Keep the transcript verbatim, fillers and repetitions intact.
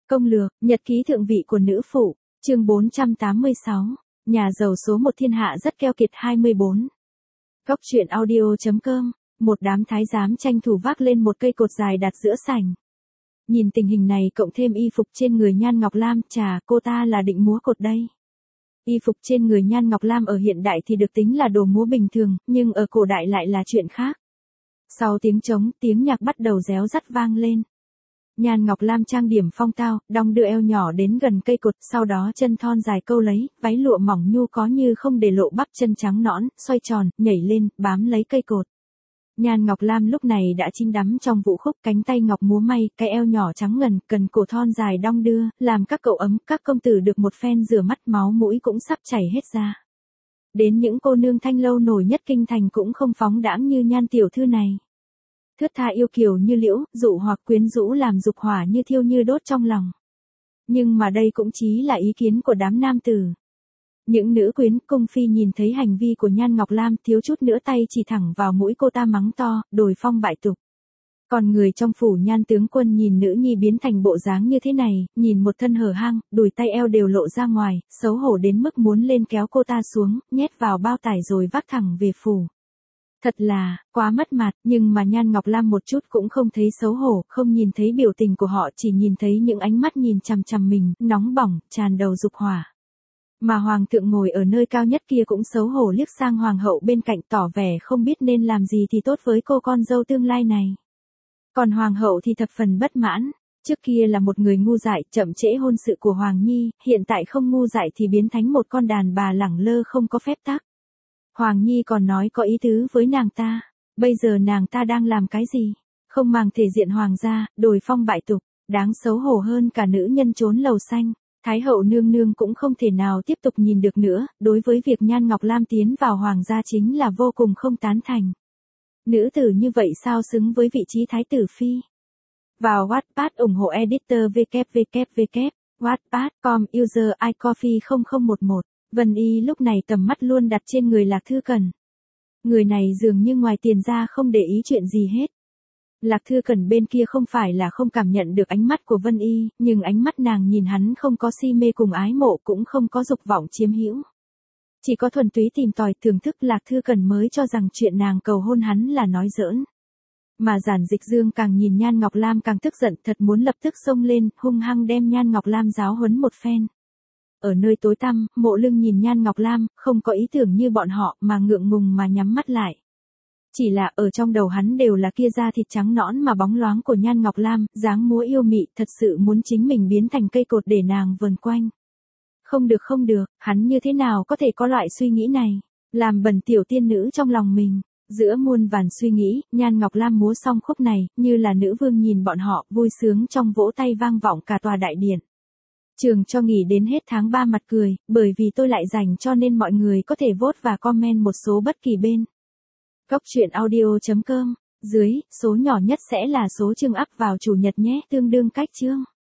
Công lược, nhật ký thượng vị của nữ phụ, chương bốn trăm tám mươi sáu, nhà giàu số một thiên hạ rất keo kiệt hai mươi bốn. Góc truyện audio.com, một đám thái giám tranh thủ vác lên một cây cột dài đặt giữa sảnh. Nhìn tình hình này cộng thêm y phục trên người Nhan Ngọc Lam, chà, cô ta là định múa cột đây. Y phục trên người Nhan Ngọc Lam ở hiện đại thì được tính là đồ múa bình thường, nhưng ở cổ đại lại là chuyện khác. Sau tiếng trống, tiếng nhạc bắt đầu réo rắt vang lên. Nhan Ngọc Lam trang điểm phong tao, đong đưa eo nhỏ đến gần cây cột, sau đó chân thon dài câu lấy, váy lụa mỏng nhu có như không để lộ bắp chân trắng nõn, xoay tròn, nhảy lên, bám lấy cây cột. Nhan Ngọc Lam lúc này đã chìm đắm trong vũ khúc, cánh tay ngọc múa may, cái eo nhỏ trắng ngần, cần cổ thon dài đong đưa, làm các cậu ấm, các công tử được một phen rửa mắt, máu mũi cũng sắp chảy hết ra. Đến những cô nương thanh lâu nổi nhất kinh thành cũng không phóng đãng như Nhan tiểu thư này. Thướt tha yêu kiều như liễu, dụ hoặc quyến rũ làm dục hỏa như thiêu như đốt trong lòng. Nhưng mà đây cũng chỉ là ý kiến của đám nam tử. Những nữ quyến cung phi nhìn thấy hành vi của Nhan Ngọc Lam, thiếu chút nữa tay chỉ thẳng vào mũi cô ta mắng to, đồi phong bại tục. Còn người trong phủ Nhan tướng quân nhìn nữ nhi biến thành bộ dáng như thế này, nhìn một thân hở hang, đùi tay eo đều lộ ra ngoài, xấu hổ đến mức muốn lên kéo cô ta xuống, nhét vào bao tải rồi vác thẳng về phủ. Thật là, quá mất mặt, nhưng mà Nhan Ngọc Lam một chút cũng không thấy xấu hổ, không nhìn thấy biểu tình của họ, chỉ nhìn thấy những ánh mắt nhìn chằm chằm mình, nóng bỏng, tràn đầu dục hỏa. Mà hoàng thượng ngồi ở nơi cao nhất kia cũng xấu hổ liếc sang hoàng hậu bên cạnh, tỏ vẻ không biết nên làm gì thì tốt với cô con dâu tương lai này. Còn hoàng hậu thì thập phần bất mãn, trước kia là một người ngu dại, chậm trễ hôn sự của Hoàng Nhi, hiện tại không ngu dại thì biến thành một con đàn bà lẳng lơ không có phép tắc. Hoàng Nhi còn nói có ý tứ với nàng ta, bây giờ nàng ta đang làm cái gì? Không màng thể diện hoàng gia, đồi phong bại tục, đáng xấu hổ hơn cả nữ nhân trốn lầu xanh. Thái hậu nương nương cũng không thể nào tiếp tục nhìn được nữa, đối với việc Nhan Ngọc Lam tiến vào hoàng gia chính là vô cùng không tán thành. Nữ tử như vậy sao xứng với vị trí thái tử phi? Vào Wattpad ủng hộ editor www. Wattpad chấm com user iCoffee không không một một. Vân Y lúc này tầm mắt luôn đặt trên người Lạc Thư Cẩn. Người này dường như ngoài tiền ra không để ý chuyện gì hết. Lạc Thư Cẩn bên kia không phải là không cảm nhận được ánh mắt của Vân Y, nhưng ánh mắt nàng nhìn hắn không có si mê cùng ái mộ, cũng không có dục vọng chiếm hữu. Chỉ có thuần túy tìm tòi thưởng thức. Lạc Thư Cẩn mới cho rằng chuyện nàng cầu hôn hắn là nói giỡn. Mà Giản Dịch Dương càng nhìn Nhan Ngọc Lam càng tức giận, thật muốn lập tức xông lên, hung hăng đem Nhan Ngọc Lam giáo huấn một phen. Ở nơi tối tăm, Mộ Lưng nhìn Nhan Ngọc Lam, không có ý tưởng như bọn họ, mà ngượng ngùng mà nhắm mắt lại. Chỉ là ở trong đầu hắn đều là kia da thịt trắng nõn mà bóng loáng của Nhan Ngọc Lam, dáng múa yêu mị, thật sự muốn chính mình biến thành cây cột để nàng vờn quanh. Không được không được, hắn như thế nào có thể có loại suy nghĩ này, làm bẩn tiểu tiên nữ trong lòng mình. Giữa muôn vàn suy nghĩ, Nhan Ngọc Lam múa xong khúc này, như là nữ vương nhìn bọn họ, vui sướng trong vỗ tay vang vọng cả tòa đại điện. Trường cho nghỉ đến hết tháng ba mặt cười, bởi vì tôi lại rảnh cho nên mọi người có thể vote và comment một số bất kỳ bên. Góc truyện audio.com, dưới, số nhỏ nhất sẽ là số chương up vào chủ nhật nhé, tương đương cách chương.